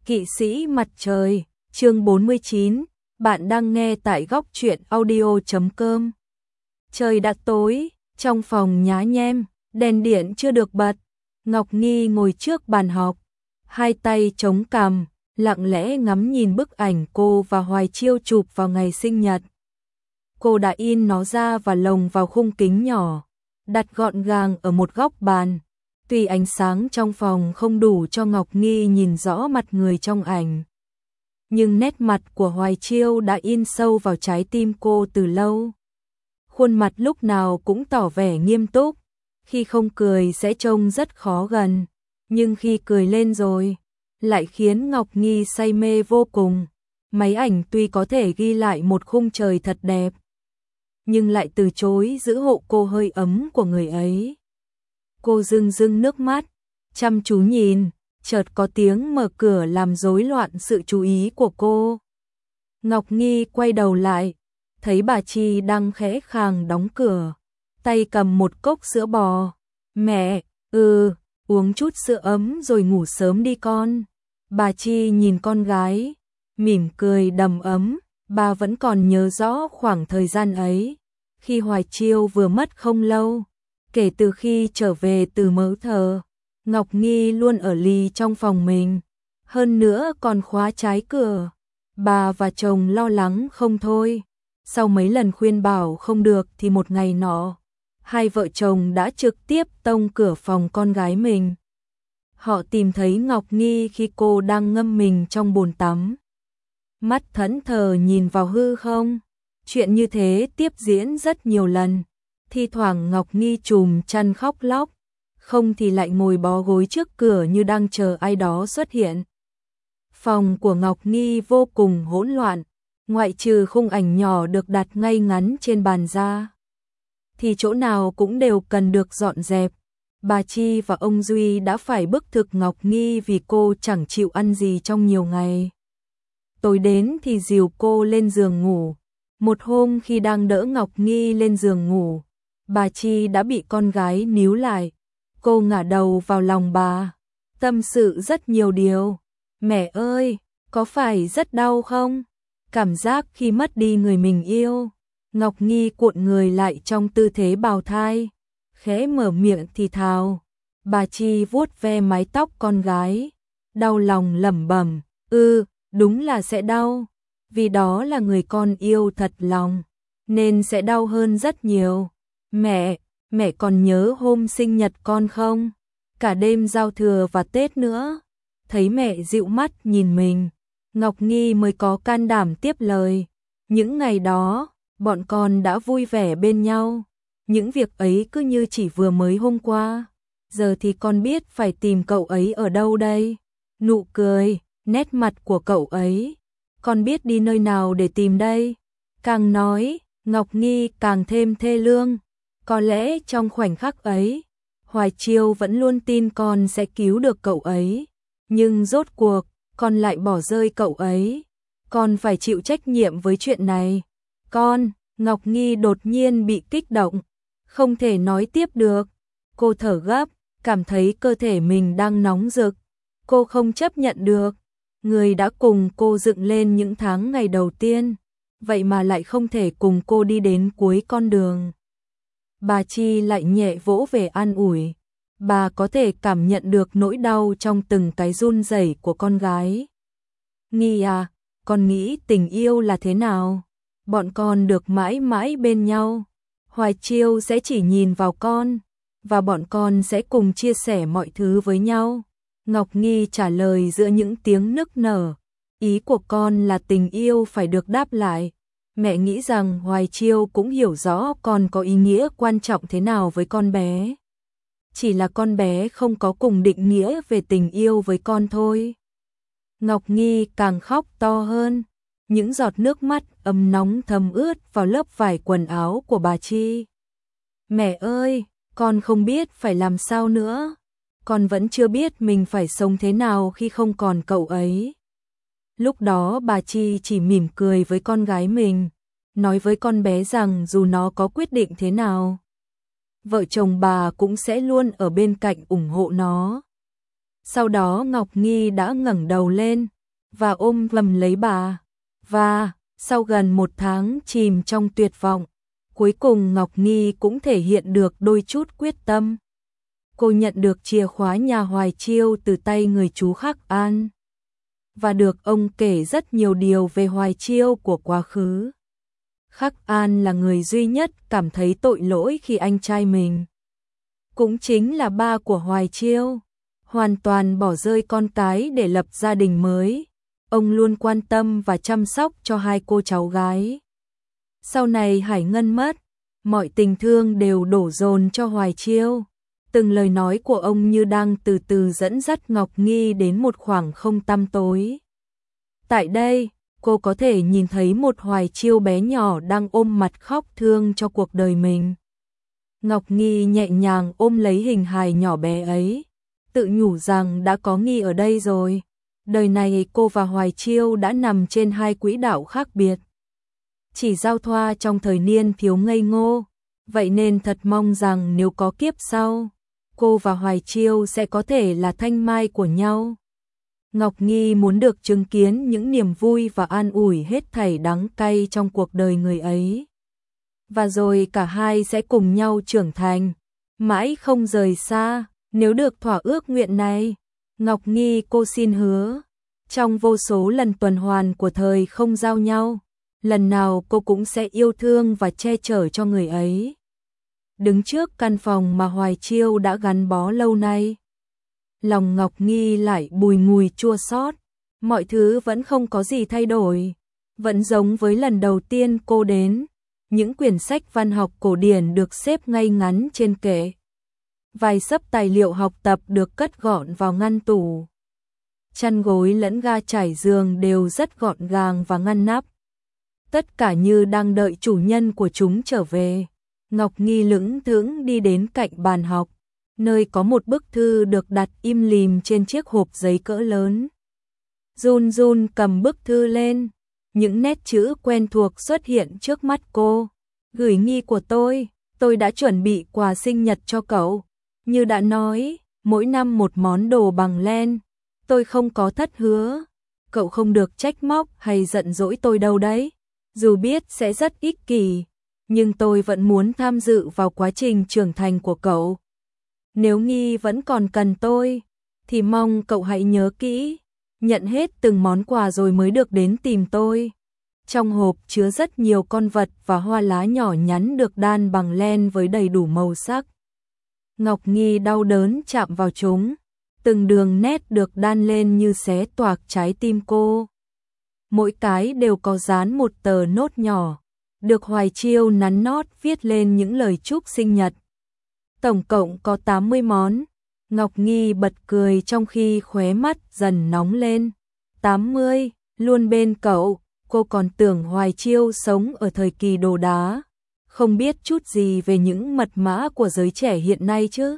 Kỵ sĩ mặt trời, chương 49, bạn đang nghe tại góc truyện audio.com. Trời đã tối, trong phòng nhá nhem, đèn điện chưa được bật. Ngọc Nghi ngồi trước bàn học, hai tay chống cằm, lặng lẽ ngắm nhìn bức ảnh cô và Hoài Chiêu chụp vào ngày sinh nhật. Cô đã in nó ra và lồng vào khung kính nhỏ, đặt gọn gàng ở một góc bàn. Tuy ánh sáng trong phòng không đủ cho Ngọc Nghi nhìn rõ mặt người trong ảnh, nhưng nét mặt của Hoài Chiêu đã in sâu vào trái tim cô từ lâu. Khuôn mặt lúc nào cũng tỏ vẻ nghiêm túc, khi không cười sẽ trông rất khó gần, nhưng khi cười lên rồi, lại khiến Ngọc Nghi say mê vô cùng. Máy ảnh tuy có thể ghi lại một khung trời thật đẹp, nhưng lại từ chối giữ hộ cô hơi ấm của người ấy. Cô rưng rưng nước mắt, chăm chú nhìn, chợt có tiếng mở cửa làm rối loạn sự chú ý của cô. Ngọc Nghi quay đầu lại, thấy bà Chi đang khẽ khàng đóng cửa, tay cầm một cốc sữa bò. Mẹ, uống chút sữa ấm rồi ngủ sớm đi con. Bà Chi nhìn con gái, mỉm cười đầm ấm, bà vẫn còn nhớ rõ khoảng thời gian ấy, khi Hoài Chiêu vừa mất không lâu. Kể từ khi trở về từ mớ thờ, Ngọc Nghi luôn ở lì trong phòng mình, hơn nữa còn khóa trái cửa. Bà và chồng lo lắng không thôi. Sau mấy lần khuyên bảo không được thì một ngày nọ, hai vợ chồng đã trực tiếp tông cửa phòng con gái mình. Họ tìm thấy Ngọc Nghi khi cô đang ngâm mình trong bồn tắm, mắt thẫn thờ nhìn vào hư không. Chuyện như thế tiếp diễn rất nhiều lần. Thi thoảng Ngọc Nghi trùm chăn khóc lóc, không thì lại ngồi bó gối trước cửa như đang chờ ai đó xuất hiện. Phòng của Ngọc Nghi vô cùng hỗn loạn, ngoại trừ khung ảnh nhỏ được đặt ngay ngắn trên bàn ra, thì chỗ nào cũng đều cần được dọn dẹp. Bà Chi và ông Duy đã phải bức thực Ngọc Nghi vì cô chẳng chịu ăn gì trong nhiều ngày. Tối đến thì dìu cô lên giường ngủ. Một hôm khi đang đỡ Ngọc Nghi lên giường ngủ, bà Chi đã bị con gái níu lại. Cô ngả đầu vào lòng bà, tâm sự rất nhiều điều. Mẹ ơi, có phải rất đau không? Cảm giác khi mất đi người mình yêu. Ngọc Nghi cuộn người lại trong tư thế bào thai, khẽ mở miệng thì thào. Bà Chi vuốt ve mái tóc con gái, đau lòng lẩm bẩm, đúng là sẽ đau, vì đó là người con yêu thật lòng, nên sẽ đau hơn rất nhiều. Mẹ còn nhớ hôm sinh nhật con không? Cả đêm giao thừa và Tết nữa. Thấy mẹ dịu mắt nhìn mình, Ngọc Nghi mới có can đảm tiếp lời. Những ngày đó, bọn con đã vui vẻ bên nhau. Những việc ấy cứ như chỉ vừa mới hôm qua. Giờ thì con biết phải tìm cậu ấy ở đâu đây. Nụ cười, nét mặt của cậu ấy. Con biết đi nơi nào để tìm đây. Càng nói, Ngọc Nghi càng thêm thê lương. Có lẽ trong khoảnh khắc ấy, Hoài Chiêu vẫn luôn tin con sẽ cứu được cậu ấy. Nhưng rốt cuộc, con lại bỏ rơi cậu ấy. Con phải chịu trách nhiệm với chuyện này. Ngọc Nghi đột nhiên bị kích động, không thể nói tiếp được. Cô thở gấp, cảm thấy cơ thể mình đang nóng rực. Cô không chấp nhận được. Người đã cùng cô dựng lên những tháng ngày đầu tiên, vậy mà lại không thể cùng cô đi đến cuối con đường. Bà Chi lại nhẹ vỗ về an ủi. Bà có thể cảm nhận được nỗi đau trong từng cái run rẩy của con gái. Nghi à, con nghĩ tình yêu là thế nào? Bọn con được mãi mãi bên nhau. Hoài Chiêu sẽ chỉ nhìn vào con, và bọn con sẽ cùng chia sẻ mọi thứ với nhau. Ngọc Nghi trả lời giữa những tiếng nức nở. Ý của con là tình yêu phải được đáp lại. Mẹ nghĩ rằng Hoài Chiêu cũng hiểu rõ con có ý nghĩa quan trọng thế nào với con bé. Chỉ là con bé không có cùng định nghĩa về tình yêu với con thôi. Ngọc Nghi càng khóc to hơn. Những giọt nước mắt ấm nóng thấm ướt vào lớp vải quần áo của bà Chi. Mẹ ơi, con không biết phải làm sao nữa. Con vẫn chưa biết mình phải sống thế nào khi không còn cậu ấy. Lúc đó bà Chi chỉ mỉm cười với con gái mình, nói với con bé rằng dù nó có quyết định thế nào, vợ chồng bà cũng sẽ luôn ở bên cạnh ủng hộ nó. Sau đó Ngọc Nghi đã ngẩng đầu lên và ôm ghầm lấy bà. Và sau gần 1 tháng chìm trong tuyệt vọng, cuối cùng Ngọc Nghi cũng thể hiện được đôi chút quyết tâm. Cô nhận được chìa khóa nhà Hoài Chiêu từ tay người chú Khắc An và được ông kể rất nhiều điều về Hoài Chiêu của quá khứ. Khắc An là người duy nhất cảm thấy tội lỗi khi anh trai mình, cũng chính là ba của Hoài Chiêu, hoàn toàn bỏ rơi con cái để lập gia đình mới. Ông luôn quan tâm và chăm sóc cho hai cô cháu gái. Sau này Hải Ngân mất, mọi tình thương đều đổ dồn cho Hoài Chiêu. Từng lời nói của ông như đang từ từ dẫn dắt Ngọc Nghi đến một khoảng không tăm tối. Tại đây, cô có thể nhìn thấy một Hoài Chiêu bé nhỏ đang ôm mặt khóc thương cho cuộc đời mình. Ngọc Nghi nhẹ nhàng ôm lấy hình hài nhỏ bé ấy, tự nhủ rằng đã có Nghi ở đây rồi. Đời này cô và Hoài Chiêu đã nằm trên hai quỹ đạo khác biệt, chỉ giao thoa trong thời niên thiếu ngây ngô. Vậy nên thật mong rằng nếu có kiếp sau, cô và Hoài Chiêu sẽ có thể là thanh mai của nhau. Ngọc Nghi muốn được chứng kiến những niềm vui và an ủi hết thảy đắng cay trong cuộc đời người ấy. Và rồi cả hai sẽ cùng nhau trưởng thành, mãi không rời xa. Nếu được thỏa ước nguyện này, Ngọc Nghi cô xin hứa, trong vô số lần tuần hoàn của thời không giao nhau, lần nào cô cũng sẽ yêu thương và che chở cho người ấy. Đứng trước căn phòng mà Hoài Chiêu đã gắn bó lâu nay, lòng Ngọc Nghi lại bùi ngùi chua xót. Mọi thứ vẫn không có gì thay đổi, vẫn giống với lần đầu tiên cô đến. Những quyển sách văn học cổ điển được xếp ngay ngắn trên kệ. Vài xấp tài liệu học tập được cất gọn vào ngăn tủ. Chăn gối lẫn ga trải giường đều rất gọn gàng và ngăn nắp. Tất cả như đang đợi chủ nhân của chúng trở về. Ngọc Nghi lững thững đi đến cạnh bàn học, nơi có một bức thư được đặt im lìm trên chiếc hộp giấy cỡ lớn. Run run cầm bức thư lên, những nét chữ quen thuộc xuất hiện trước mắt cô. Gửi Nghi của tôi đã chuẩn bị quà sinh nhật cho cậu. Như đã nói, mỗi năm một món đồ bằng len. Tôi không có thất hứa, cậu không được trách móc hay giận dỗi tôi đâu đấy. Dù biết sẽ rất ích kỷ, nhưng tôi vẫn muốn tham dự vào quá trình trưởng thành của cậu. Nếu Nghi vẫn còn cần tôi, thì mong cậu hãy nhớ kỹ, nhận hết từng món quà rồi mới được đến tìm tôi. Trong hộp chứa rất nhiều con vật và hoa lá nhỏ nhắn được đan bằng len với đầy đủ màu sắc. Ngọc Nghi đau đớn chạm vào chúng, từng đường nét được đan lên như xé toạc trái tim cô. Mỗi cái đều có dán một tờ nốt nhỏ, được Hoài Chiêu nắn nót viết lên những lời chúc sinh nhật. Tổng cộng có 80 món. Ngọc Nghi bật cười trong khi khóe mắt dần nóng lên. 80, luôn bên cậu. Cô còn tưởng Hoài Chiêu sống ở thời kỳ đồ đá, không biết chút gì về những mật mã của giới trẻ hiện nay chứ.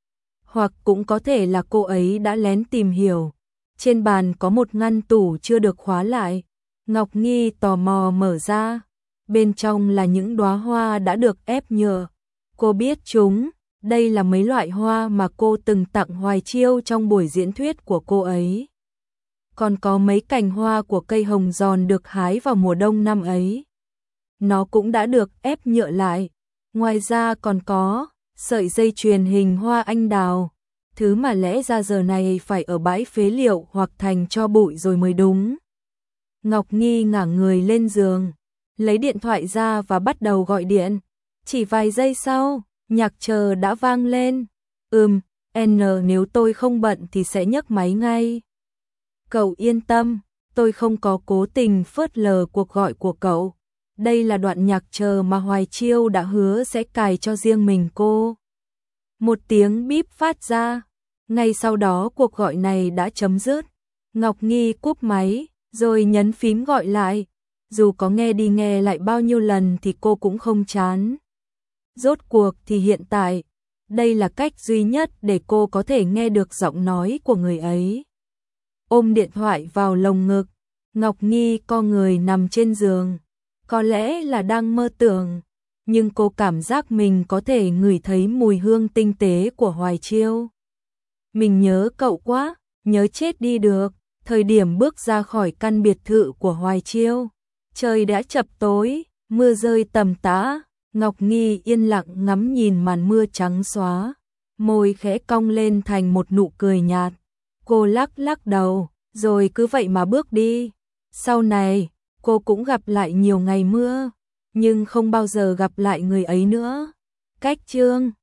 Hoặc cũng có thể là cô ấy đã lén tìm hiểu. Trên bàn có một ngăn tủ chưa được khóa lại. Ngọc Nghi tò mò mở ra. Bên trong là những đóa hoa đã được ép nhựa. Cô biết chúng, đây là mấy loại hoa mà cô từng tặng Hoài Chiêu trong buổi diễn thuyết của cô ấy. Còn có mấy cành hoa của cây hồng giòn được hái vào mùa đông năm ấy. Nó cũng đã được ép nhựa lại. Ngoài ra còn có sợi dây chuyền hình hoa anh đào, thứ mà lẽ ra giờ này phải ở bãi phế liệu hoặc thành tro bụi rồi mới đúng. Ngọc Nghi ngả người lên giường, lấy điện thoại ra và bắt đầu gọi điện. Chỉ vài giây sau, nhạc chờ đã vang lên. Nếu tôi không bận thì sẽ nhấc máy ngay. Cậu yên tâm, tôi không có cố tình phớt lờ cuộc gọi của cậu. Đây là đoạn nhạc chờ mà Hoài Chiêu đã hứa sẽ cài cho riêng mình cô. Một tiếng bíp phát ra. Ngay sau đó cuộc gọi này đã chấm dứt. Ngọc Nghi cúp máy, rồi nhấn phím gọi lại. Dù có nghe đi nghe lại bao nhiêu lần thì cô cũng không chán. Rốt cuộc thì hiện tại, đây là cách duy nhất để cô có thể nghe được giọng nói của người ấy. Ôm điện thoại vào lồng ngực, Ngọc Nghi co người nằm trên giường. Có lẽ là đang mơ tưởng, nhưng cô cảm giác mình có thể ngửi thấy mùi hương tinh tế của Hoài Chiêu. Mình nhớ cậu quá, nhớ chết đi được. Thời điểm bước ra khỏi căn biệt thự của Hoài Chiêu, trời đã chập tối, mưa rơi tầm tã, Ngọc Nghi yên lặng ngắm nhìn màn mưa trắng xóa, môi khẽ cong lên thành một nụ cười nhạt. Cô lắc lắc đầu, rồi cứ vậy mà bước đi. Sau này, cô cũng gặp lại nhiều ngày mưa, nhưng không bao giờ gặp lại người ấy nữa. Cách chương